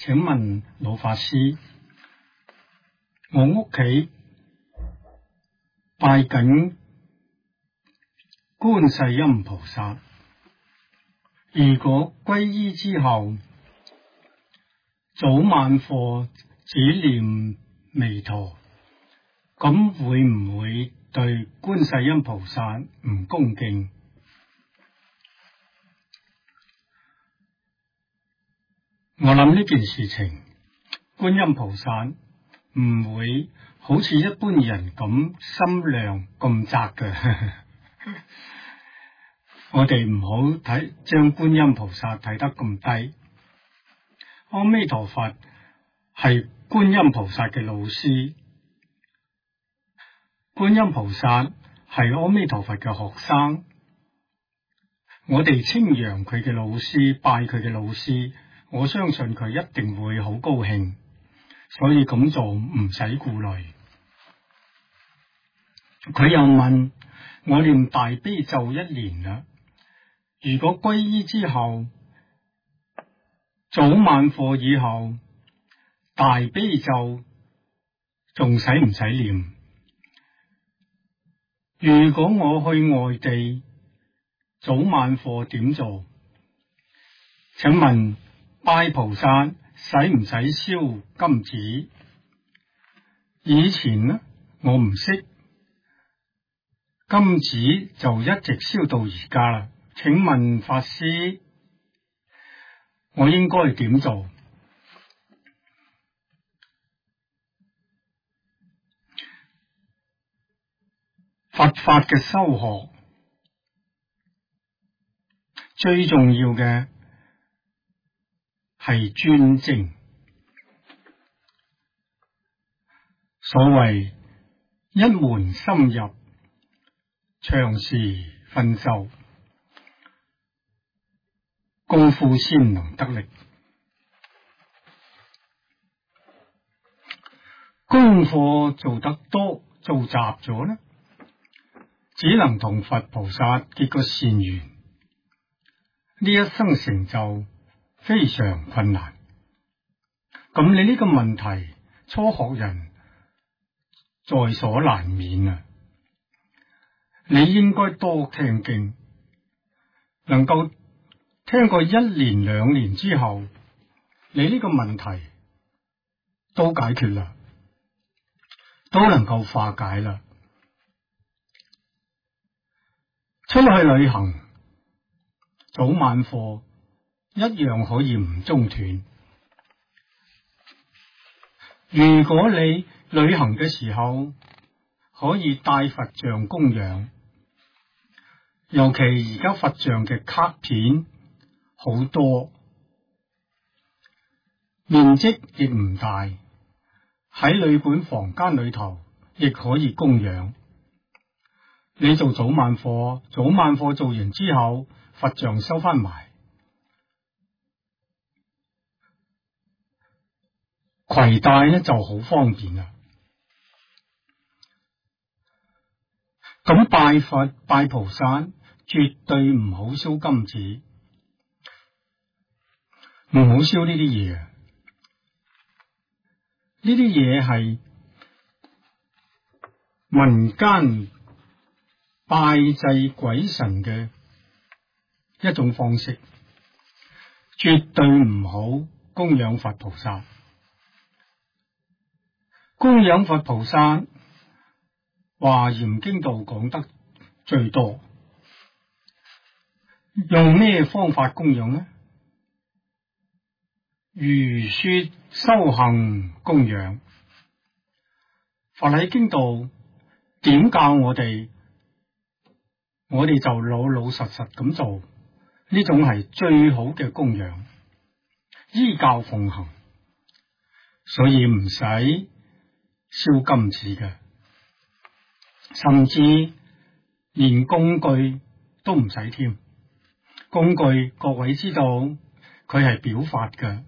請問老法師，我屋企拜緊觀世音菩薩，如果皈依之後早晚課只念彌陀，咁會唔會對觀世音菩薩唔恭敬？我諗呢件事情，觀音菩薩唔會好似一般人咁心量咁窄嘅。我哋唔好將觀音菩薩睇得咁低。阿彌陀佛係觀音菩薩嘅老師，觀音菩薩係阿彌陀佛嘅學生。我哋稱揚佢嘅老師，拜佢嘅老師，我相信佢一定會好高興，所以咁做唔使顧慮。佢又問我念大悲咒1年啦，如果皈依之後早晚課以後大悲咒仲使唔使念？如果我去外地早晚課點做？請問拜菩薩使唔使燒金紙？以前呢，我唔識金紙，就一直燒到而家啦。請問法師，我應該點做？佛法嘅修學最重要嘅係專精。所謂一門深入，長時熏修，功夫先能得力。功課做得多，做雜咗呢，只能同佛菩薩結個善緣，呢一生成就非常困難。咁你呢個問題，初學人在所難免啊！你應該多聽經，能夠聽過1年2年之後，你呢個問題都解決啦，都能夠化解啦。出去旅行，早晚課一樣可以唔中斷。如果你旅行嘅時候可以帶佛像供養，尤其而家佛像嘅卡片好多，面積亦唔大，喺旅館房間裏頭亦可以供養。你做早晚課，早晚課做完之後，佛像收翻埋，攜帶呢就好方便啦。咁拜佛拜菩薩絕對唔好燒金紙，唔好燒呢啲嘢啊！呢啲嘢係民間拜祭鬼神嘅一種方式，絕對唔好供養佛菩薩。供養佛菩薩，華嚴經度講得最多。用咩方法供養呢？如說修行供養。佛喺經度點教我哋，我哋就老老實實咁做，呢種係最好嘅供養，依教奉行，所以唔使燒金紙嘅，甚至連工具都唔使添。工具各位知道，佢係表法嘅，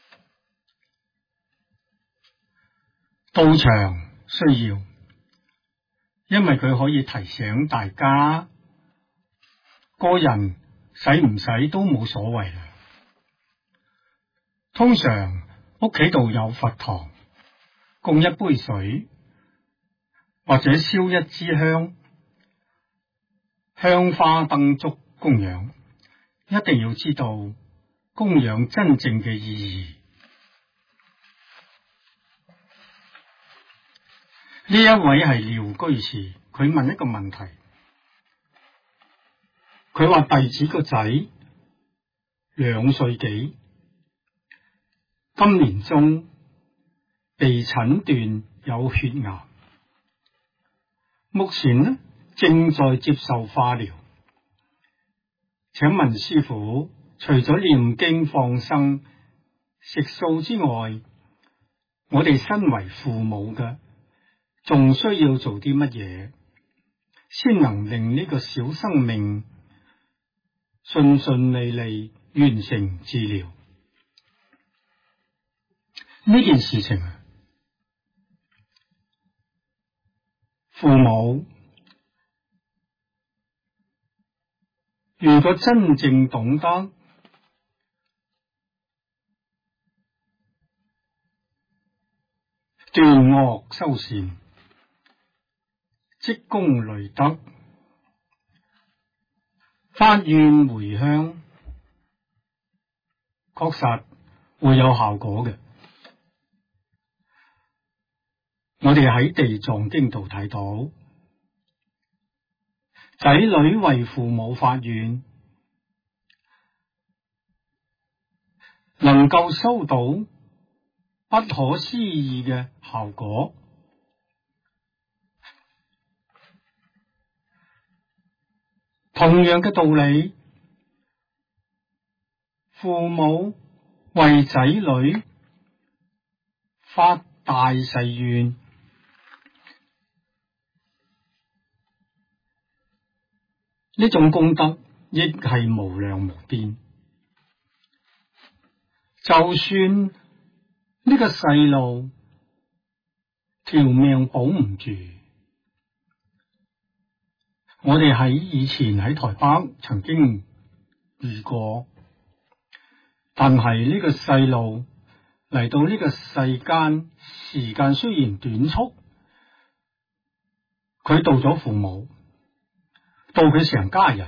道場需要，因為佢可以提醒大家，個人使唔使都冇所謂啦。通常屋企度有佛堂，供一杯水，或者燒一支香，香花燈燭供養，一定要知道供養真正嘅意義。呢一位係廖居士，佢問一個問題，佢話弟子個仔2歲幾，今年中被診斷有血癌，目前呢正在接受化療。請問師父，除咗念經放生、食素之外，我哋身為父母嘅，仲需要做啲乜嘢，先能令呢個小生命順順利利完成治療？呢件事情啊，父母如果真正懂得斷惡修善、積功累德、發願回鄉，確實會有效果嘅。我哋喺地藏經度睇到，仔女為父母發願，能夠收到不可思議嘅效果。同樣嘅道理，父母為仔女發大誓願，呢種功德亦係無量無邊。就算呢個細路條命保唔住，我哋喺以前喺台北曾經遇過，但係呢個細路嚟到呢個世間，時間雖然短促，佢到咗父母，到佢成家人，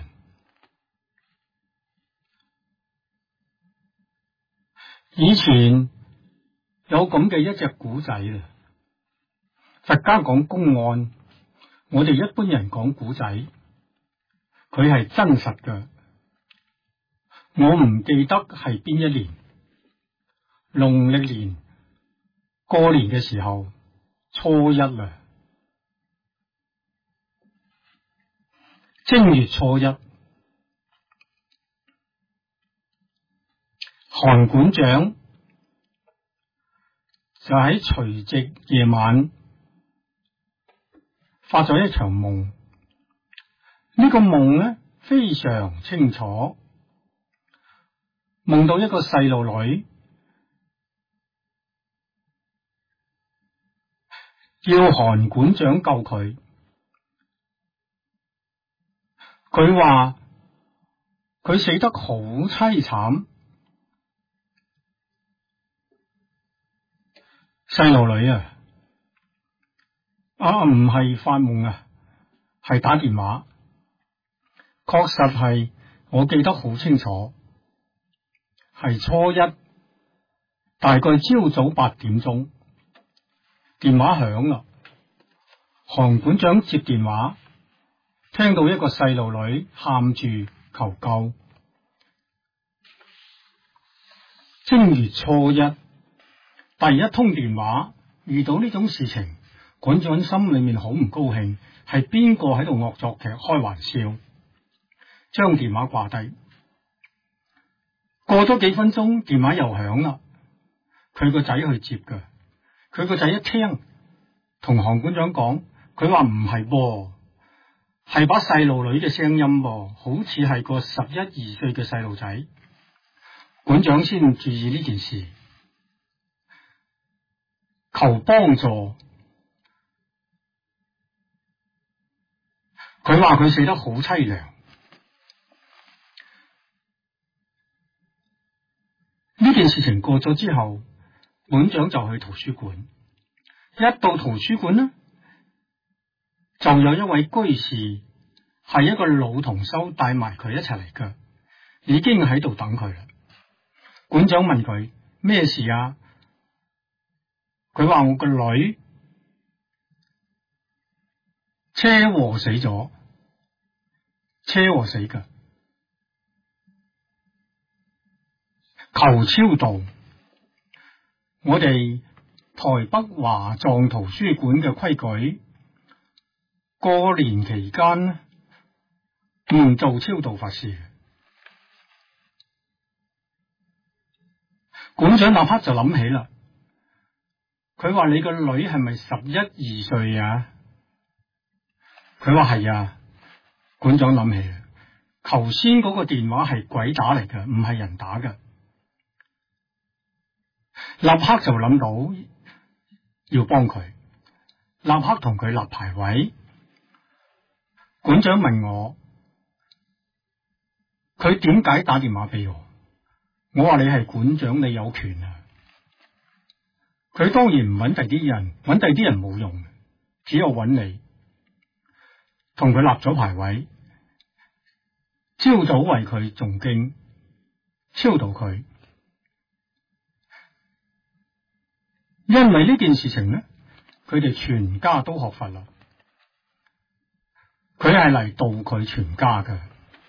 以前有咁嘅一隻古仔啦。佛家講公案，我哋一般人講古仔，佢係真實嘅。我唔記得係邊一年，農曆年過年嘅時候，初一啦，正月初一，韓館長就喺除夕夜晚發咗一場夢。呢個夢呢，非常清楚，夢到一個細路女要韓館長救佢。佢話佢死得好淒慘，細路女唔係發夢啊，係打電話。確實係，我記得好清楚，係初一，大概朝早8點鐘，電話響啦。韓館長接電話，聽到一個細路女喊住求救。正月初一，第一通電話，遇到呢種事情，館長心裏面好唔高興，係邊個喺度惡作劇開玩笑？將電話掛低。過咗幾分鐘，電話又響啦，佢個仔去接㗎。佢個仔一聽，同韓館長講，佢話唔係噃，係把細路女嘅聲音噃，好似係個11、12歲嘅細路仔。館長先注意呢件事，求幫助。佢話佢死得好淒涼。呢件事情過咗之後， 館長就去圖書館。一到圖書館呢，就有一位居士係一個老同修帶埋佢一齊嚟㗎，已經喺度等佢啦。館長問佢咩事啊？佢話我個女車禍死咗，車禍死㗎，求超度。我哋台北華藏圖書館嘅規矩，過年期間呢唔做超度法事。館長立刻就諗起啦，佢話你個女係咪11、12歲啊？佢話係啊。館長諗起啦，頭先嗰個電話係鬼打嚟嘅，唔係人打嘅。立刻就諗到要幫佢，立刻同佢立牌位。館長問我，佢點解打電話俾我？我話你係館長，你有權啊。佢當然唔揾第啲人，揾第啲人冇用，只有揾你。同佢立咗牌位，朝早為佢誦經，超度佢。因為呢件事情呢，佢哋全家都學佛啦。佢係嚟度佢全家嘅，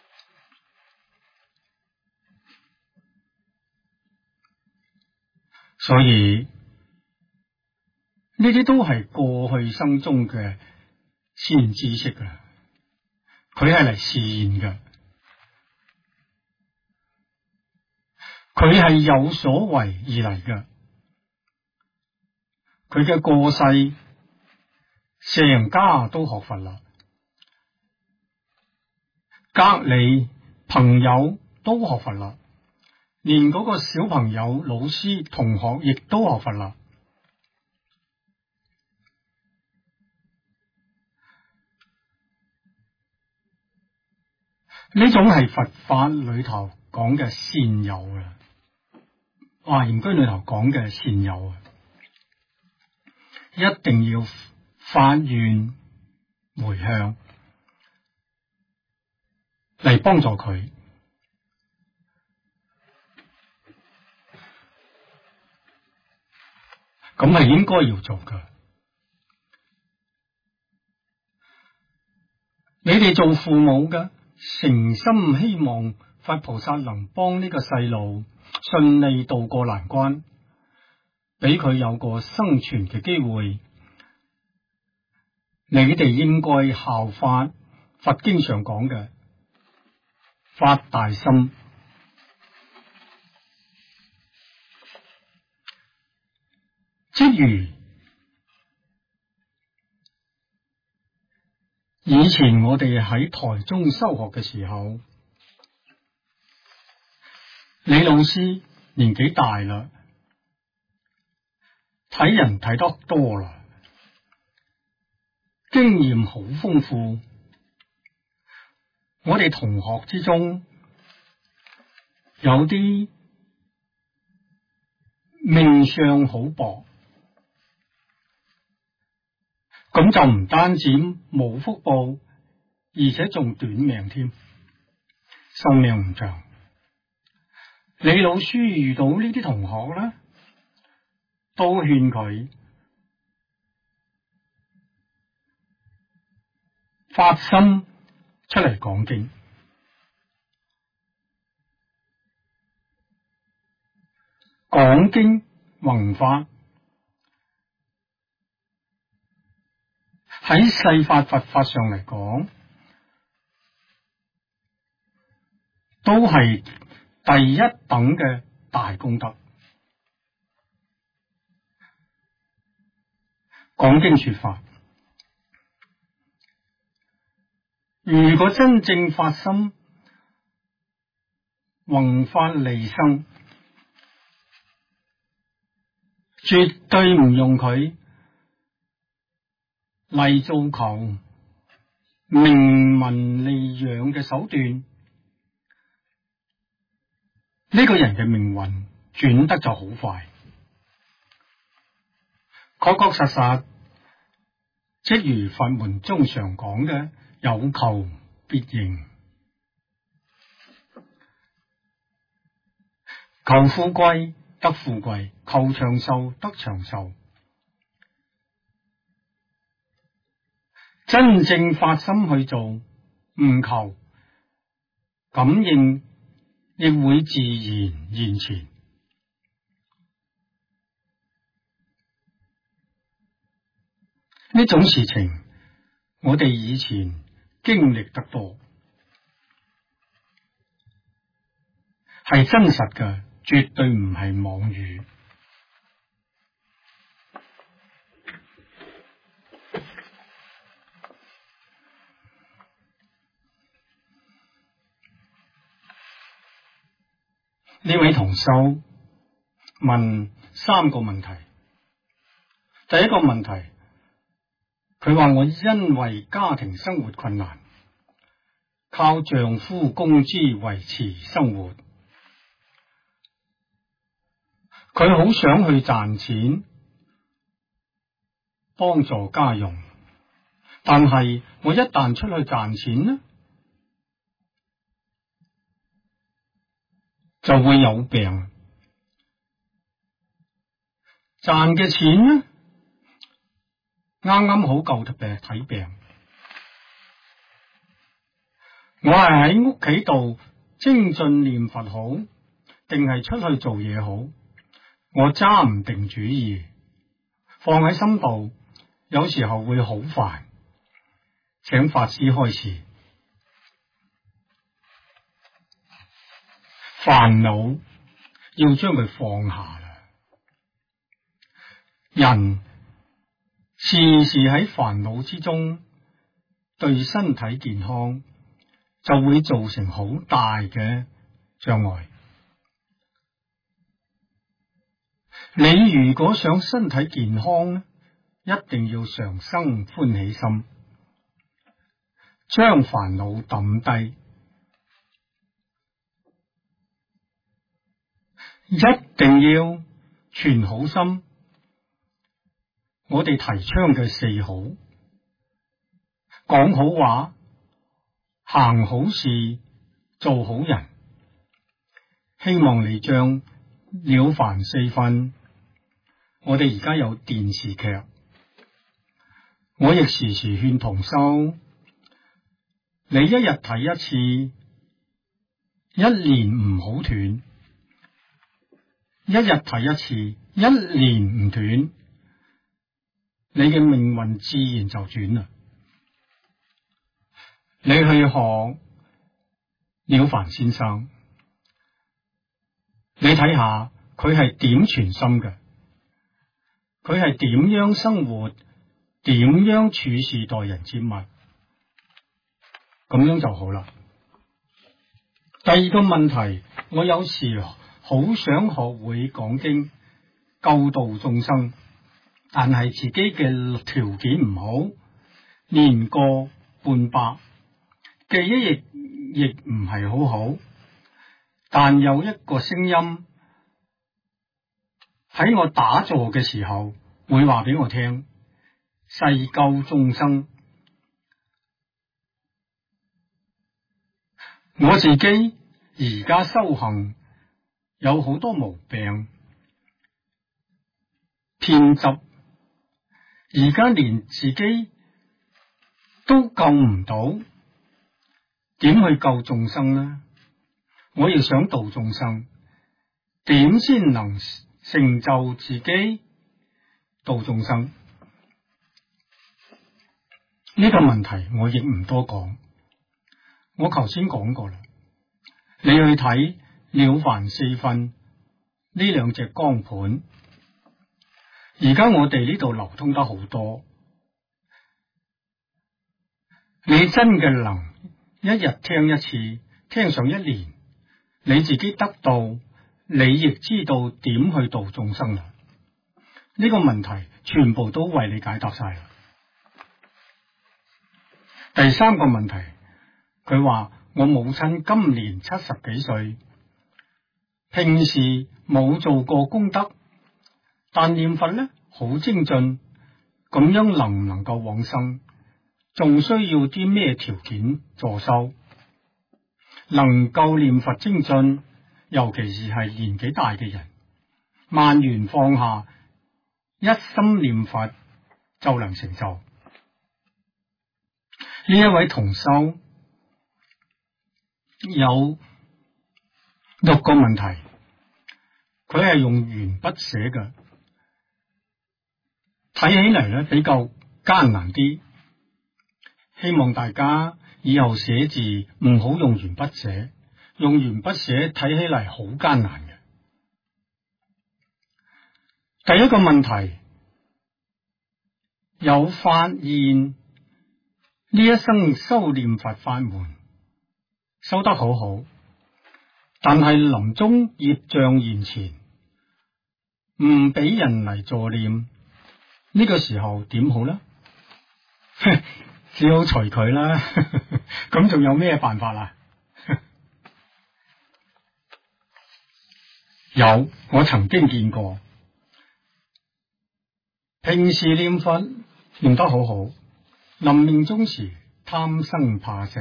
所以呢啲都係過去生中嘅先知識啦。佢係嚟示現嘅，佢係有所為而嚟嘅。佢嘅過世，成家都學佛啦，隔籬朋友都學佛啦，連嗰個小朋友、老師、同學亦都學佛啦。呢種係佛法裏頭講嘅善友啦，華嚴經裏頭講嘅善友啊，一定要發願回向嚟幫助佢。咁係應該要做噶。你哋做父母嘅，誠心希望佛菩薩能幫呢個細路順利渡過難關，俾佢有個生存嘅機會。你哋應該效法佛經上講嘅發大心，即如以前我哋喺台中修學嘅時候，李老師年紀大啦，睇人睇得多啦，經驗好豐富。我哋同學之中有啲命相好薄，咁就唔單止冇福報，而且仲短命添，壽命唔長。李老師遇到呢啲同學呢，都勸佢發心出嚟講經，講經弘法喺世法佛法上嚟講，都係第一等嘅大功德。講經說法，如果真正發心弘法利生，絕對唔用佢嚟做求名聞利養嘅手段，呢個人嘅命運轉得就好快。 確確實實，即如佛門中常講嘅，有求必應。求富貴得富貴，求長壽得長壽。真正發心去做，唔求，感應亦會自然現前。呢種事情，我哋以前經歷得多，係真實嘅，絕對唔係妄語。呢位同修問3個問題。第一個問題，佢話我因為家庭生活困難，靠丈夫工資維持生活，佢好想去賺錢幫助家用，但係我一旦出去賺錢呢，就會有病，賺嘅錢呢，啱啱好夠睇病。我係喺屋企度精進念佛好，定係出去做嘢好？我揸唔定主意，放喺心度，有時候會好煩。請法師開示。煩惱要將佢放下啦，人時時喺煩惱之中，對身體健康就會造成好大嘅障礙。你如果想身體健康呢，一定要常生歡喜心，將煩惱抌低。一定要存好心，我哋提倡嘅4好：講好話、行好事、做好人。希望你將了凡4訓，我哋而家有電視劇，我亦時時勸同修，你一日睇一次，1年唔好斷。一日睇一次，1年唔斷，你嘅命運自然就轉啦。你去學了凡先生，你睇下佢係點傳心嘅，佢係點樣生活，點樣處事待人接物，咁樣就好啦。第二個問題，我有時好想學會講經救度眾生，但係自己嘅條件唔好，年過半百，記憶亦唔係好好。但有一個聲音喺我打坐嘅時候會話俾我聽，誓救眾生。我自己而家修行有好多毛病，偏執，而家連自己都救唔到，點去救眾生呢？我亦想度眾生，點先能成就自己度眾生？呢個問題我亦唔多講，我頭先講過啦，你去睇了凡4訓呢2隻光盤，而家我哋呢度流通得好多，你真嘅能一日聽一次，聽上1年，你自己得到，你亦知道點去度眾生啦。呢個問題全部都為你解答晒啦。第3個問題，佢話我母親今年70幾歲，平時冇做過功德，但念佛呢， 好精進，咁樣能唔能夠往生？仲需要啲咩條件助修？能夠念佛精進，尤其是係年紀大嘅人，萬緣放下，一心念佛就能成就。呢一位同修有6個問題，佢係用鉛筆寫嘅，睇起嚟咧比較艱難啲。希望大家以後寫字唔好用鉛筆寫，用鉛筆寫睇起嚟好艱難嘅。第一個問題，有發現呢一生修念佛法門修得好好，但係臨終業障現前，唔俾人嚟助念，呢個時候點好呢？只好隨佢啦，咁仲有咩辦法啊？有，我曾經見過，平時念佛念得好好，臨命終時貪生怕死，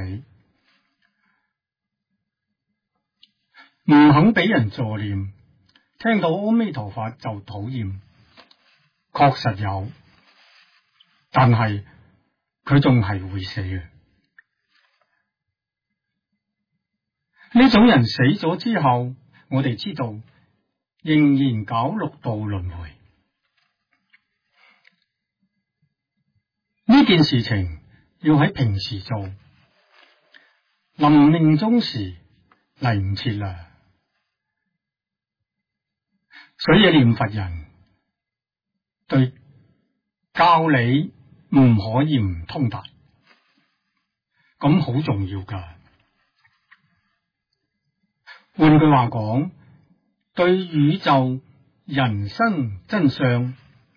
唔肯俾人助念，聽到阿彌陀佛就討厭，確實有，但係佢仲係會死嘅。呢種人死咗之後，我哋知道仍然搞六道輪迴。呢件事情要喺平時做，臨命終時嚟唔切啦。所以念佛人對教理唔可以唔通達，咁好重要噶。換句話講，對宇宙人生真相，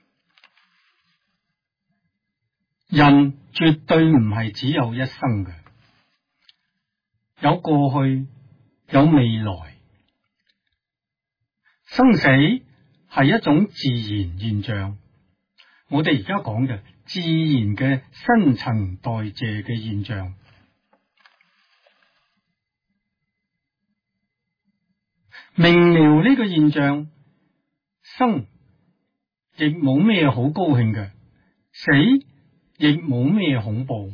人絕對唔係只有一生嘅，有過去，有未來。生死係一種自然現象，我哋而家講嘅自然嘅新陳代謝嘅現象，明了呢個現象，生亦冇咩好高興嘅，死亦冇咩恐怖。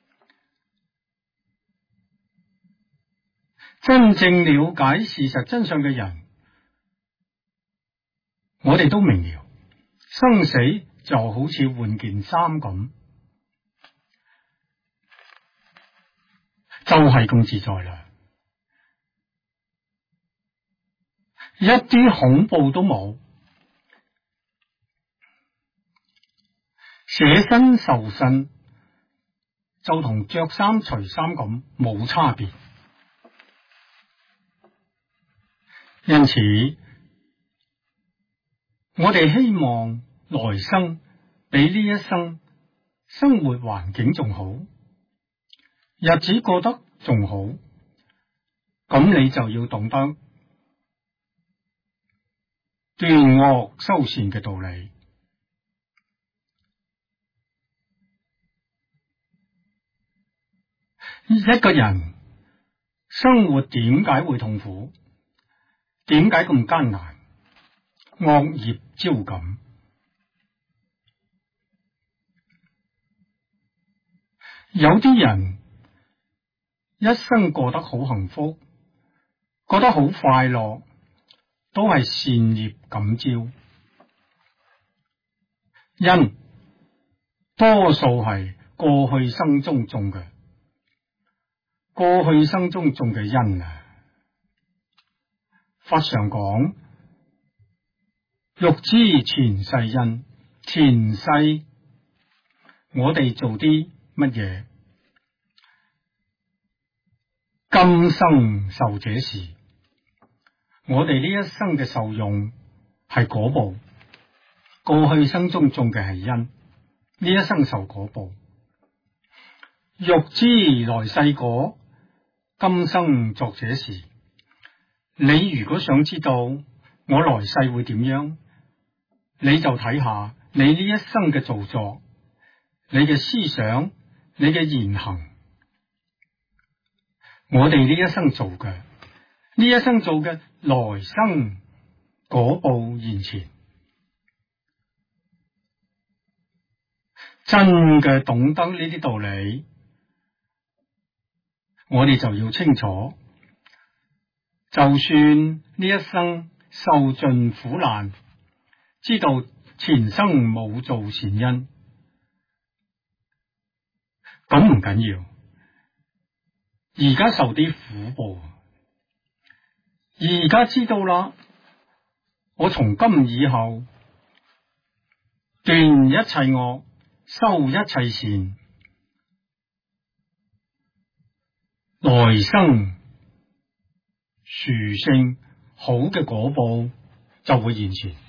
真正了解事實真相嘅人，我哋都明了，生死就好似換件衫咁，就係咁自在啦，一啲恐怖都冇，捨身受身就同着衫除衫咁冇差別。因此我哋希望來生比呢一生生活環境仲好，日子過得仲好，咁你就要懂得斷惡修善嘅道理。一個人生活點解會痛苦？點解咁艱難？惡業招感。有啲人一生過得好幸福，過得好快樂，都係善業感召。因多數係過去生中種嘅，過去生中種嘅因啊。法上講，欲知前世因，前世我哋做啲乜嘢，今生受這事，我哋呢一生嘅受用係果報，過去生中種嘅係因，呢一生受果報。欲知來世果，今生作這事。你如果想知道我來世會點樣，你就睇下你你呢一生嘅造作，你嘅思想，你嘅言行，我哋呢一生做嘅，呢一生做嘅，來生果報現前。真嘅懂得呢啲道理，我哋就要清楚，就算呢一生受盡苦難，知道前生冇做善因，咁唔緊要。而家受啲苦報，而家知道啦，我從今以後斷一切惡，修一切善，來生殊勝好嘅果報就會現前。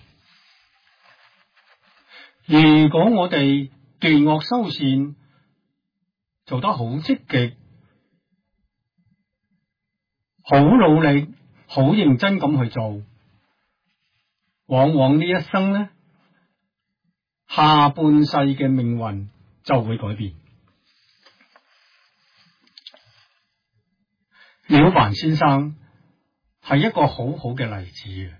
如果我哋斷惡修善做得好積極，好努力，好認真咁去做，往往呢一生呢，下半世嘅命運就會改變。了凡先生係一個好好嘅例子。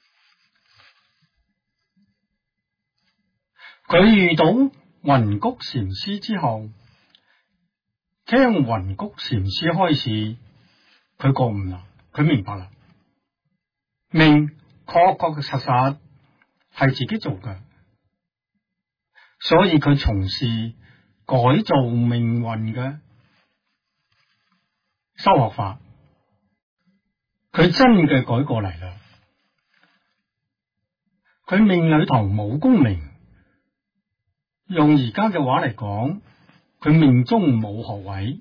佢遇到雲谷禪師之後，聽雲谷禪師開示，佢覺悟啦，佢明白啦，命確確實實係自己做嘅，所以佢從事改造命運嘅修學法，佢真嘅改過嚟啦。佢命裏頭冇功名，用而家嘅話嚟講，佢命中冇學位。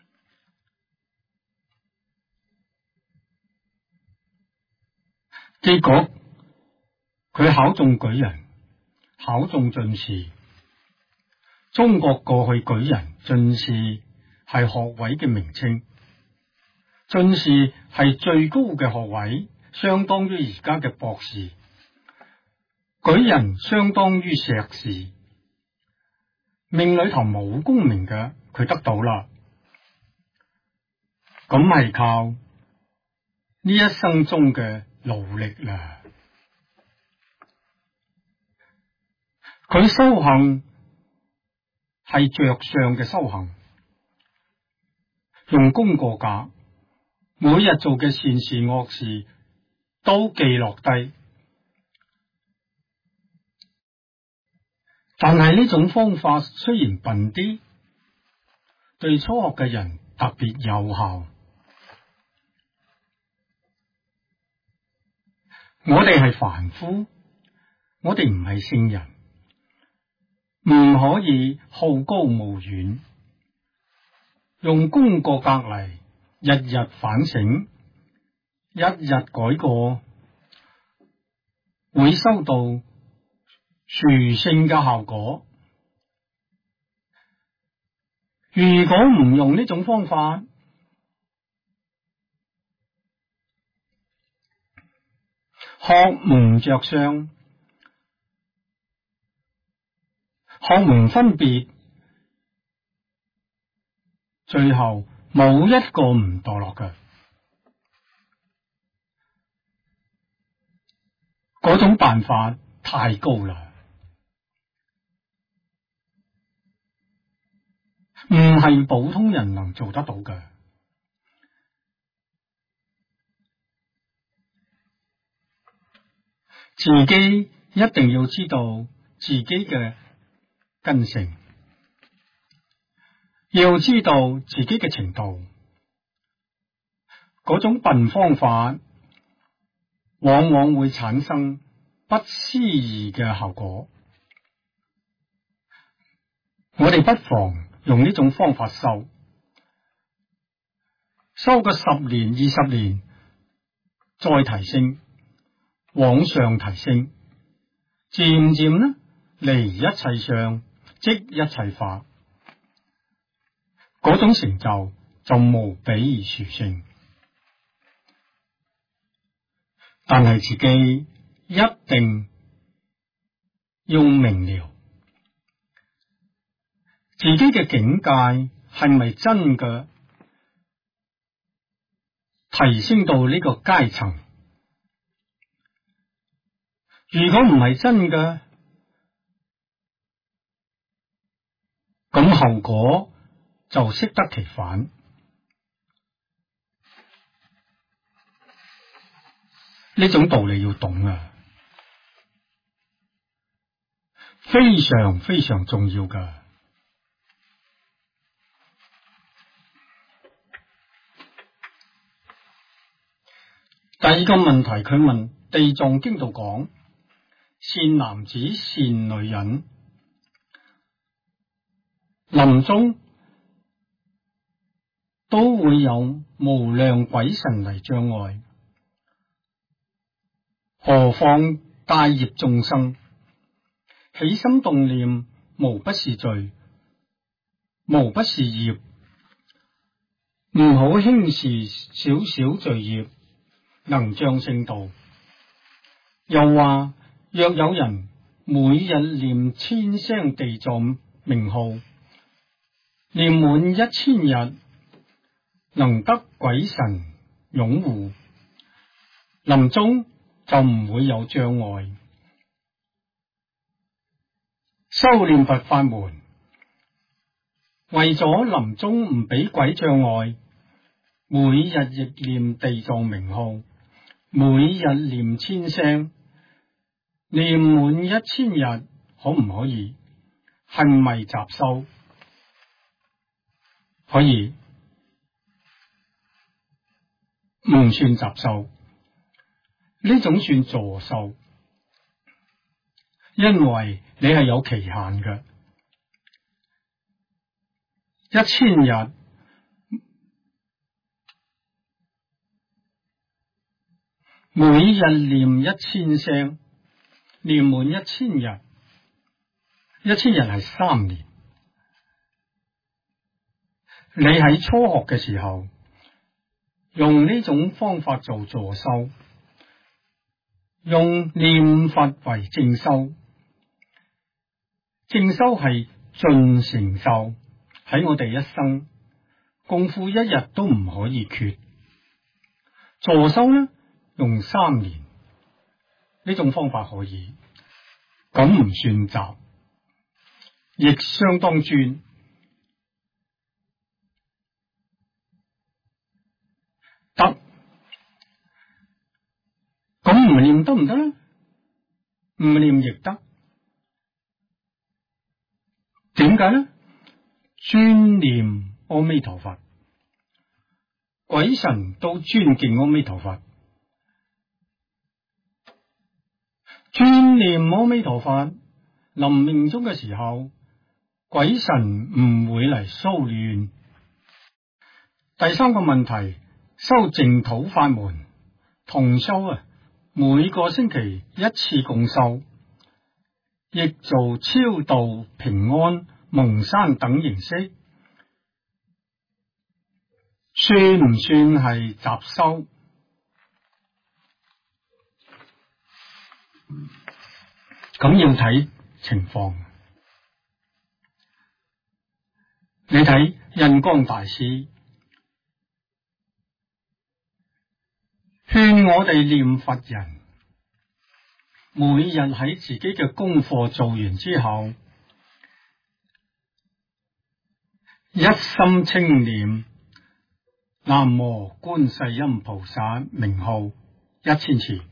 結果佢考中舉人，考中進士。中國過去舉人、進士係學位嘅名稱，進士係最高嘅學位，相當於而家嘅博士。舉人相當於碩士。命裏頭冇功名嘅，佢得到啦，咁係靠呢一生中嘅努力啦。佢修行係着相嘅修行，用功過格，每日做嘅善事惡事都記落低。但係呢種方法雖然笨啲，對初學嘅人特別有效。我哋係凡夫，我哋唔係聖人，唔可以好高騖遠，用功過格嚟日日反省，一日改過，會收到殊勝嘅效果。如果唔用呢種方法，學唔着相，學唔分別，最後冇一個唔墮落嘅。嗰種辦法太高啦，唔係普通人能做得到嘅。自己一定要知道自己嘅根性，要知道自己嘅程度。嗰種笨方法往往會產生不思議嘅效果。我哋不妨用呢種方法修個10年、20年，再提升，往上提升，漸漸呢，離一切相，即一切法，嗰種成就就無比而殊勝。但係自己一定要明了自己嘅境界係咪真嘅提升到呢個階層？如果唔係真嘅，咁後果就適得其反。呢種道理要懂啊，非常非常重要噶。第二個問題，佢問地藏經度講，善男子善女人臨終都會有無量鬼神嚟障礙，何況帶業眾生，起心動念無不是罪，無不是業，唔好輕視少少罪業能障聖道。又話若有人每日念千聲地藏名號，念滿1000日，能得鬼神擁護，臨終就唔會有障礙。修念佛法門，為咗臨終唔俾鬼障礙，每日亦念地藏名號，每日念千聲，念滿1000日，可唔可以？係咪雜修？可以，唔算雜修，呢種算助修，因為你係有期限嘅，1000日。每日念1000聲，念滿1000日，1000日係3年。你喺初學嘅時候，用呢種方法做助修，用念佛為正修。正修係盡成就，喺我哋一生功夫1日都唔可以缺。助修呢，用3年，呢種方法可以，咁唔算雜，亦相當專。得，咁唔念得唔得咧？唔念亦得。點解咧？專念阿彌陀佛，鬼神都尊敬阿彌陀佛。專念阿彌陀佛，臨命終嘅時候，鬼神唔會嚟騷亂。第三個問題，修淨土法門同修啊，每個星期1次共修，亦做超度、平安、蒙山等形式，算唔算係雜修？咁要睇情況。你睇印光大師勸我哋念佛人，每日喺自己嘅功課做完之後，一心清念南無觀世音菩薩名號1000次。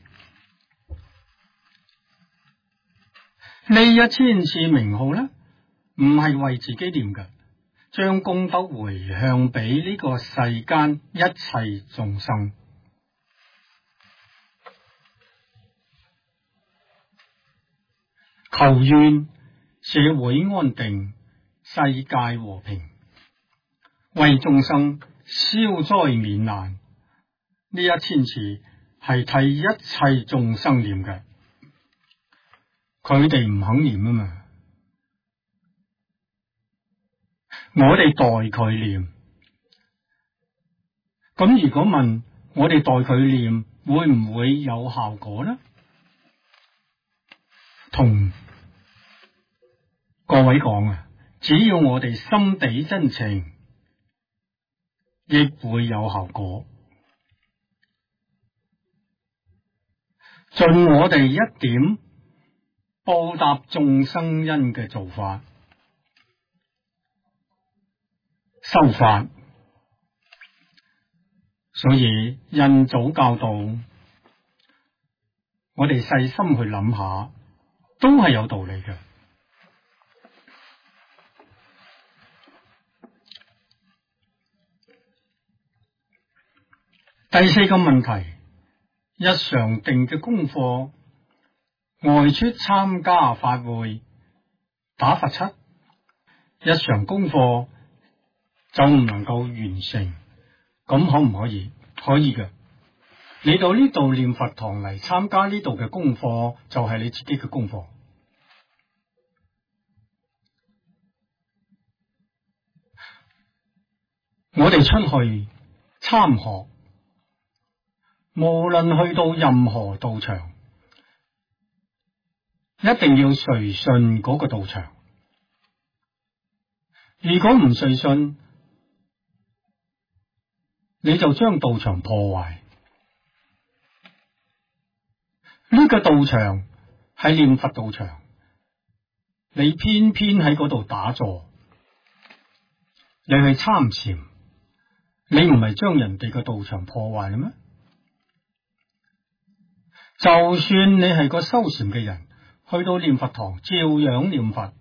呢1000次名號呢，唔係為自己念嘅，將功德回向俾呢個世間一切眾生。求願社會安定，世界和平，為眾生消災免難。呢1000次係替一切眾生念嘅，佢哋唔肯念啊嘛，我哋代佢念。咁如果問我哋代佢念，會唔會有效果呢？同各位講啊，只要我哋心地真情，亦會有效果。盡我哋一點報答眾生因嘅做法、修法，所以印祖教導，我哋細心去諗下，都係有道理嘅。第四個問題，日常定嘅功課，外出參加法會打罰七，日常功課就唔能夠完成，咁可唔可以？可以嘅。你到呢度念佛堂嚟參加呢度嘅功課，就係你自己嘅功課。我哋出去參學，無論去到任何道場，一定要隨順嗰個道場。如果唔隨順，你就將道場破壞。呢個道場係念佛道場，你偏偏喺嗰度打坐，你去參禪，你唔係將人哋嘅道場破壞啦咩？就算你係個修禪嘅人，去到念佛堂照樣念佛，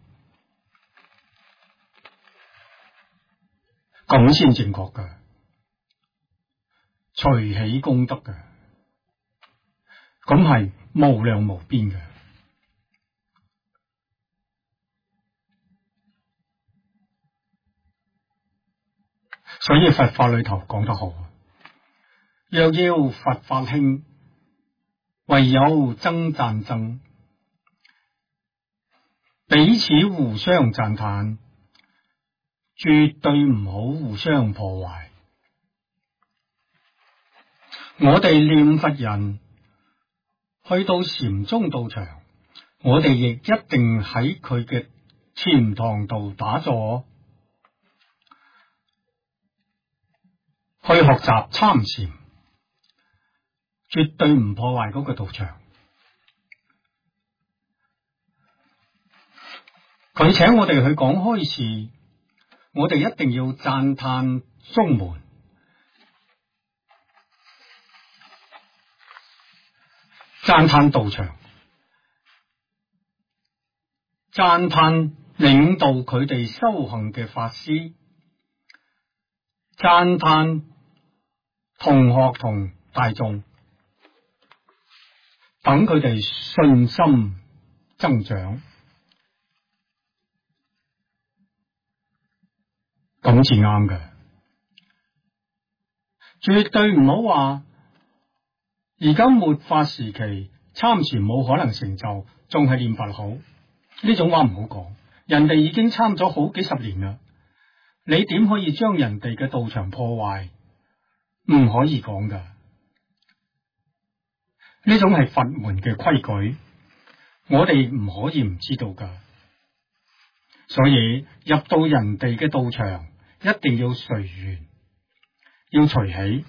咁先正確㗎，隨喜功德㗎，咁係無量無邊嘅。所以佛法裏頭講得好，若要佛法興，唯有爭讚爭，彼此互相讚歎，絕對唔好互相破壞。我哋念佛人去到禪宗道場，我哋亦一定喺佢嘅禪堂度打坐，去學習參禪，絕對唔破壞嗰個道場。佢請我哋去講開示，我哋一定要讚歎宗門，讚歎道場，讚歎領導佢哋修行嘅法師，讚歎同學同大眾，等佢哋信心增長，咁至啱嘅。絕對唔好話而家末法時期參禪冇可能成就，仲係念佛好，呢種話唔好講。人哋已經參咗好幾十年啦，你點可以將人哋嘅道場破壞？唔可以講噶，呢種係佛門嘅規矩，我哋唔可以唔知道噶。所以入到人哋嘅道場，一定要隨緣，要隨喜。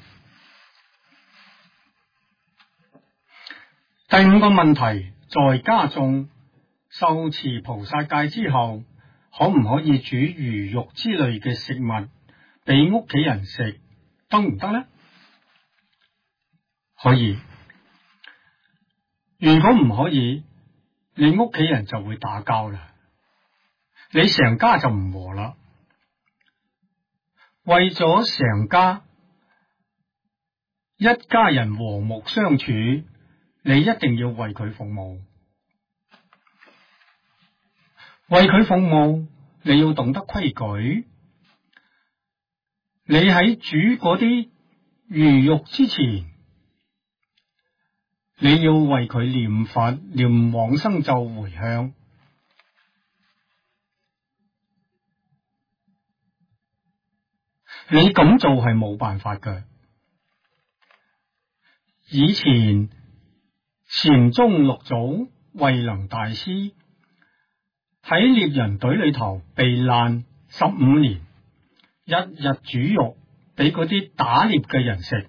第五個問題，在家中受持菩薩戒之後，可唔可以煮魚肉之類嘅食物俾屋企人食，得唔得呢？可以。如果唔可以，你屋企人就會打交啦，你成家就唔和啦。為咗成家一家人和睦相處，你一定要為佢服務。為佢服務，你要懂得規矩。你喺煮嗰啲魚肉之前，你要為佢念佛，念往生咒回向。你咁做係冇辦法㗎。以前禪宗六祖慧能大師喺獵人隊裏頭避難15年，日日煮肉俾嗰啲打獵嘅人食。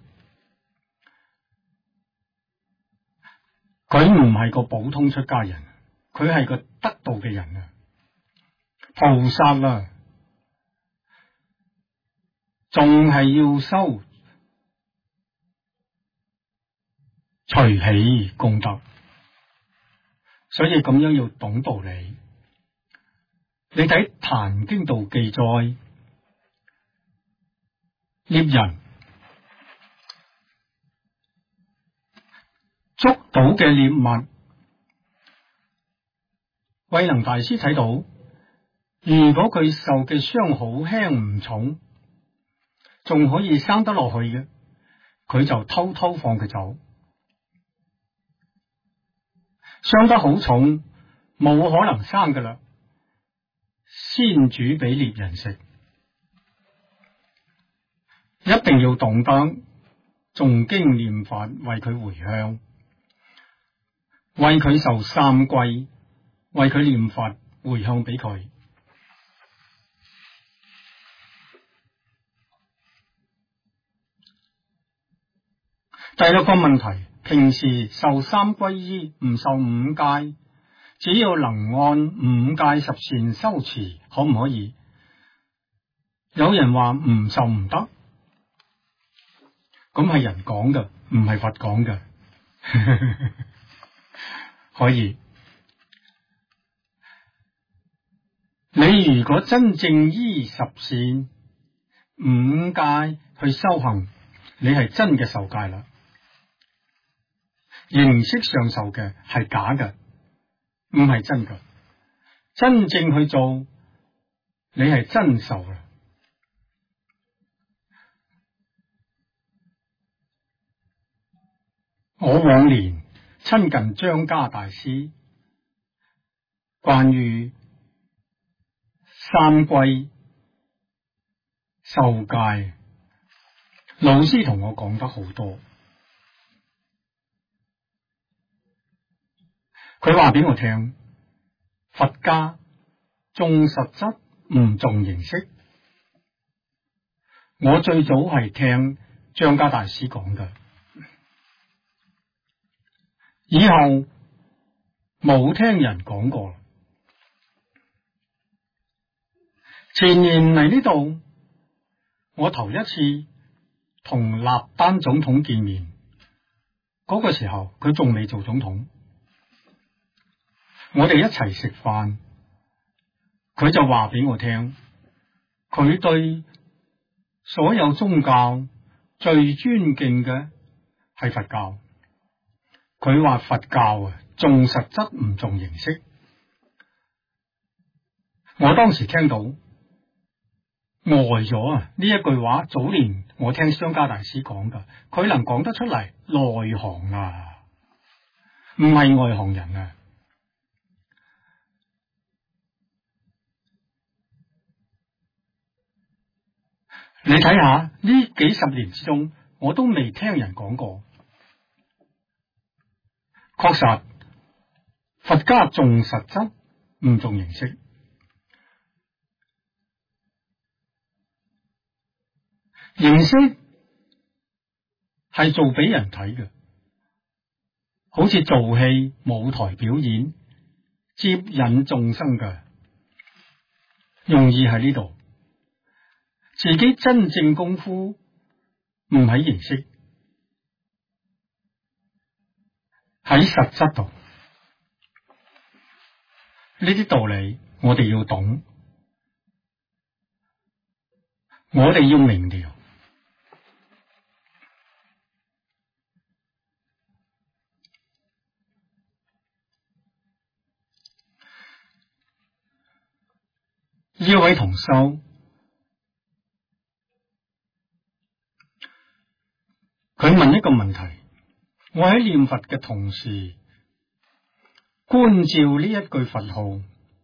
佢唔係個普通出家人，佢係個得道嘅人啊，菩薩啦，仲係要修隨喜功德，所以咁樣要懂道理。你睇《壇經》度記載，獵人捉到嘅獵物，慧能大師睇到，如果佢受嘅傷好輕唔重，仲可以生得落去嘅，佢就偷偷放佢走。傷得好重，冇可能生噶啦，先煮俾獵人食。一定要懂得誦經念法，為佢回向，為佢受三歸，為佢念法回向俾佢。第六個問題，平時受三歸依，唔受五戒，只要能按五戒十善修持，可唔可以？有人話唔受唔得，咁係人講嘅，唔係佛講嘅。可以。你如果真正依十善五戒去修行，你係真嘅受戒啦。形式上受嘅係假嘅，唔係真嘅。真正去做，你係真受啦。我往年親近張家大師，關於三歸受戒，老師同我講得好多。佢話俾我聽，佛家重實質唔重形式。我最早係聽張家大師講嘅，以後冇聽人講過。前年嚟呢度，我頭一次同納丹總統見面，嗰個時候佢仲未做總統。我哋一齊食飯，佢就話俾我聽，佢對所有宗教最尊敬嘅係佛教。佢話佛教啊，重實質唔重形式。我當時聽到呆咗啊！呢一句話早年我聽張家大師講噶，佢能講得出嚟，內行啊，唔係外行人啊。你睇下呢幾十年之中，我都未聽人講過。確實，佛家重實質，唔重形式。形式係做俾人睇嘅，好似做戲、舞台表演，接引眾生嘅，容易喺呢度。自己真正功夫唔喺形式，喺實質度。呢啲道理我哋要懂，我哋要明了。呢位同修，佢問一個問題：我喺念佛嘅同時，觀照呢一句佛號，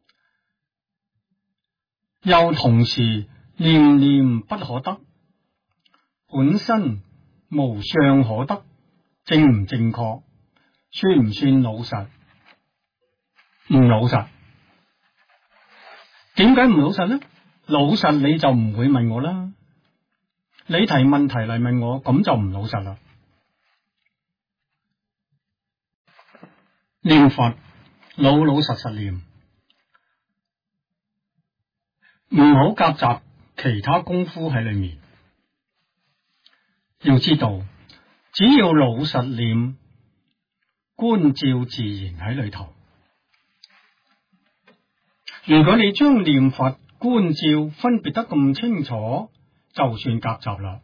又同時念念不可得，本身無相可得，正唔正確？算唔算老實？唔老實。 點解唔老實呢？老實你就唔會問我啦。你提問題嚟問我，咁就唔老實啦。念佛老老實實念，唔好夾雜其他功夫喺裏面。要知道，只要老實念，觀照自然喺裏頭。如果你將念佛觀照分別得咁清楚，就算夾雜啦。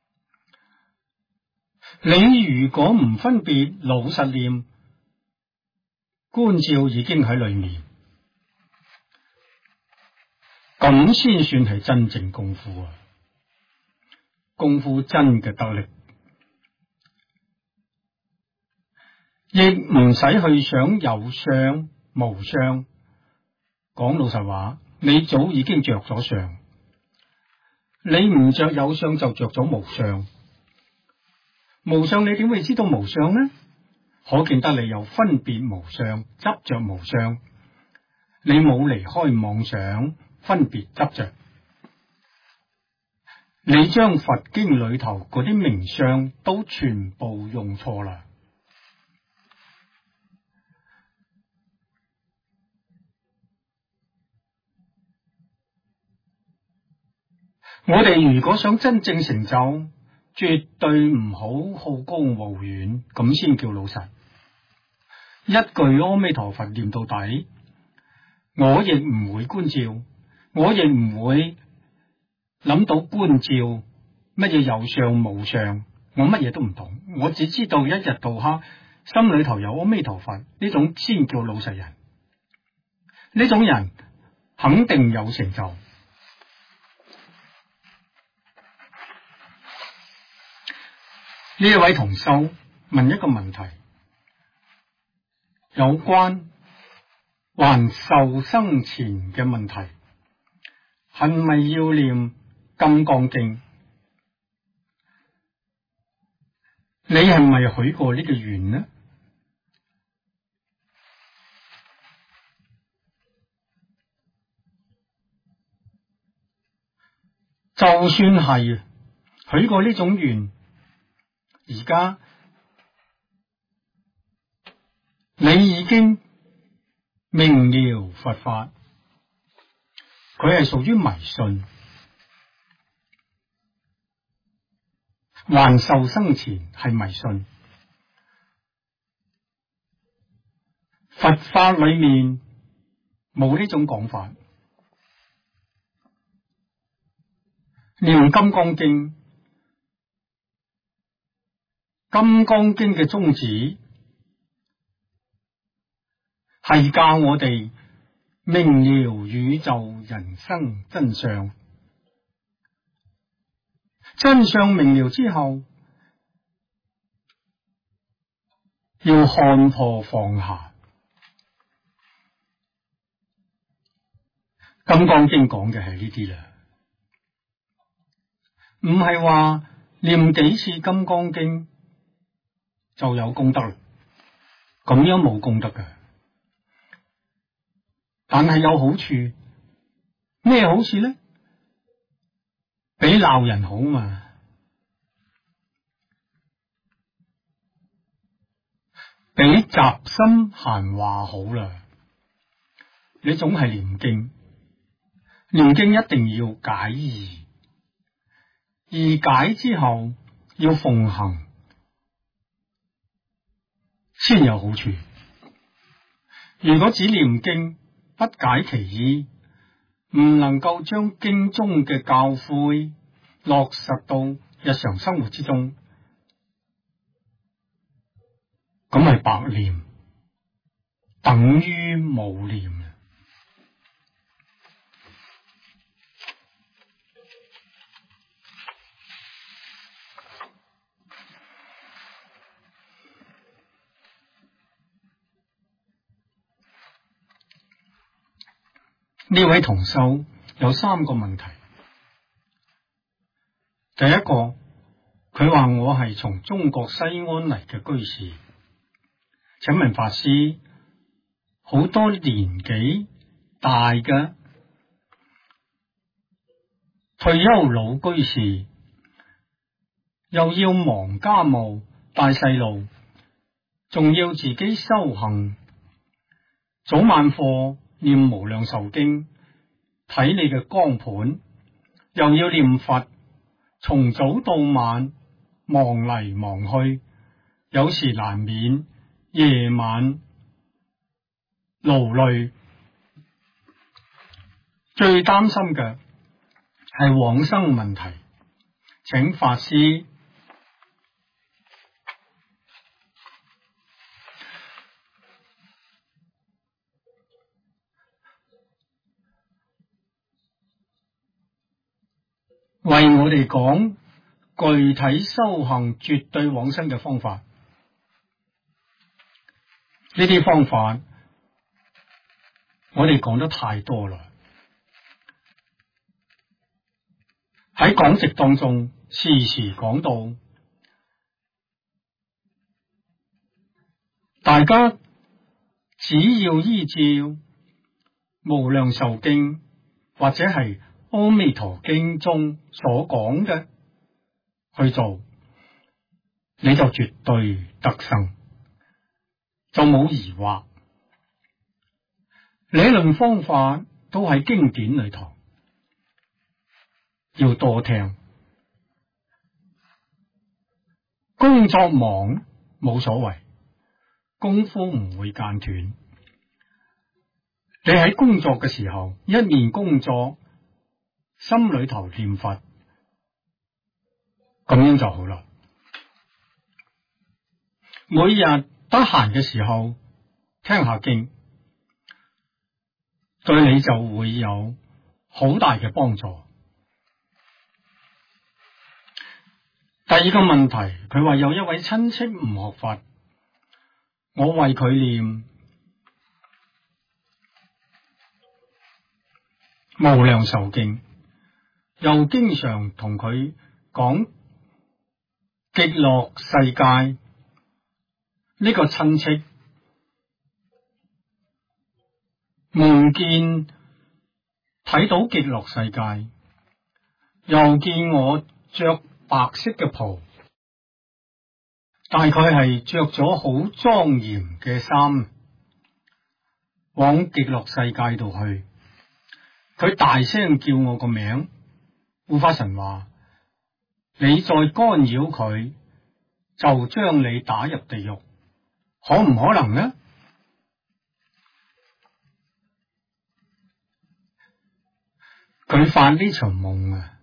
你如果唔分別老實念，觀照已經喺裏面，咁先算係真正功夫啊！功夫真嘅得力，亦唔使去想有相無相。講老實話，你早已經着咗相，你唔着有相就着咗無相。無相你點會知道無相呢？可見得你有分別無相，執着無相，你冇離開妄想分別執着，你將佛經裏頭嗰啲名相都全部用錯啦。我哋如果想真正成就，絕對唔好好高騖遠，咁先叫老實。一句阿彌陀佛念到底，我亦唔會觀照，我亦唔會諗到觀照乜嘢有相無相，我乜嘢都唔懂，我只知道一日到黑心裏頭有阿彌陀佛，呢種先叫老實人。呢種人肯定有成就。呢一位同修問一個問題，有關還受生前嘅問題，係咪要念金剛經？你係咪許過呢個願呢？就算係許過呢種願，而家你已經明了佛法，佢係屬於迷信，還受生前係迷信。佛法裏面冇呢種講法。念金剛經，金剛經嘅宗旨係教我哋明了宇宙人生真相，真相明了之後，要看破放下。金剛經講嘅係呢啲啦，唔係話念幾次金剛經就有功德，咁樣冇功德嘅。但係有好處，咩好處呢？比鬧人好嘛，比雜心閒話好啦。你總係念經，念經一定要解義，義解之後要奉行，先有好處。如果只念經不解其意，唔能夠將經中嘅教誨落實到日常生活之中，咁係白念，等於冇念。呢位同修有3個問題。第一個，佢話我係從中國西安嚟嘅居士，請問法師，好多年紀大嘅退休老居士，又要忙家務、帶細路，仲要自己修行，早晚課念無量壽經，睇你嘅光盤，又要念佛，從早到晚忙嚟忙去，有時難免夜晚勞累。最擔心嘅係往生問題，請法師為我哋講具體修行絕對往生嘅方法。呢啲方法我哋講得太多啦，喺講席當中時時講到，大家只要依照無量壽經或者係阿彌陀經中所講嘅去做，你就絕對得生，就冇疑惑。理論方法都喺經典裏頭，要多聽。工作忙冇所謂，功夫唔會間斷。你喺工作嘅時候，一面工作，心裏頭念佛，咁樣就好啦。每日得閒嘅時候聽下經，對你就會有好大嘅幫助。第二個問題，佢話有一位親戚唔學佛，我為佢念無量壽經，又經常同佢講極樂世界。呢個親戚夢見睇到極樂世界，又見我着白色嘅袍，大概係着咗好莊嚴嘅衫，往極樂世界度去。佢大聲叫我個名，護法神話：你再干擾佢，就將你打入地獄，可唔可能呢？佢發呢場夢啊，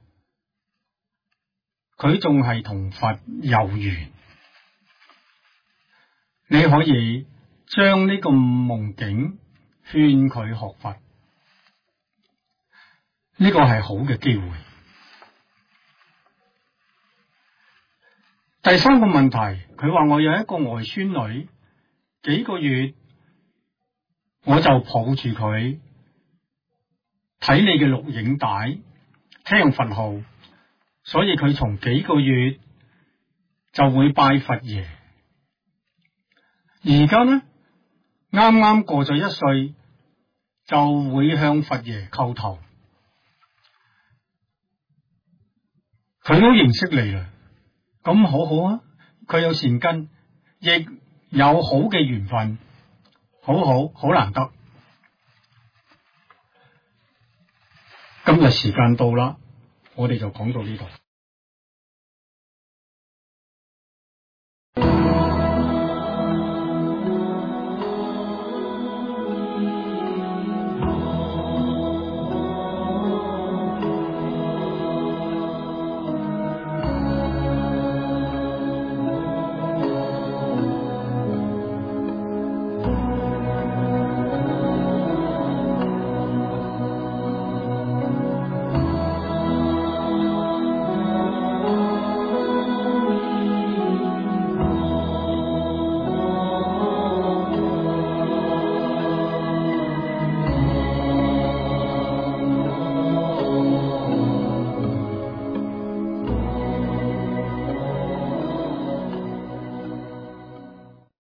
佢仲係同佛有緣。你可以將呢個夢境勸佢學佛，呢個係好嘅機會。第三個問題，佢話我有一個外孫女，幾個月我就抱住佢睇你嘅錄影帶，聽佛號，所以佢從幾個月就會拜佛爺。而家呢，啱啱過咗1歲，就會向佛爺叩頭。佢都認識你啦，咁好好啊！佢有善根，亦有好嘅緣分，好難得。今日時間到啦，我哋就講到呢度。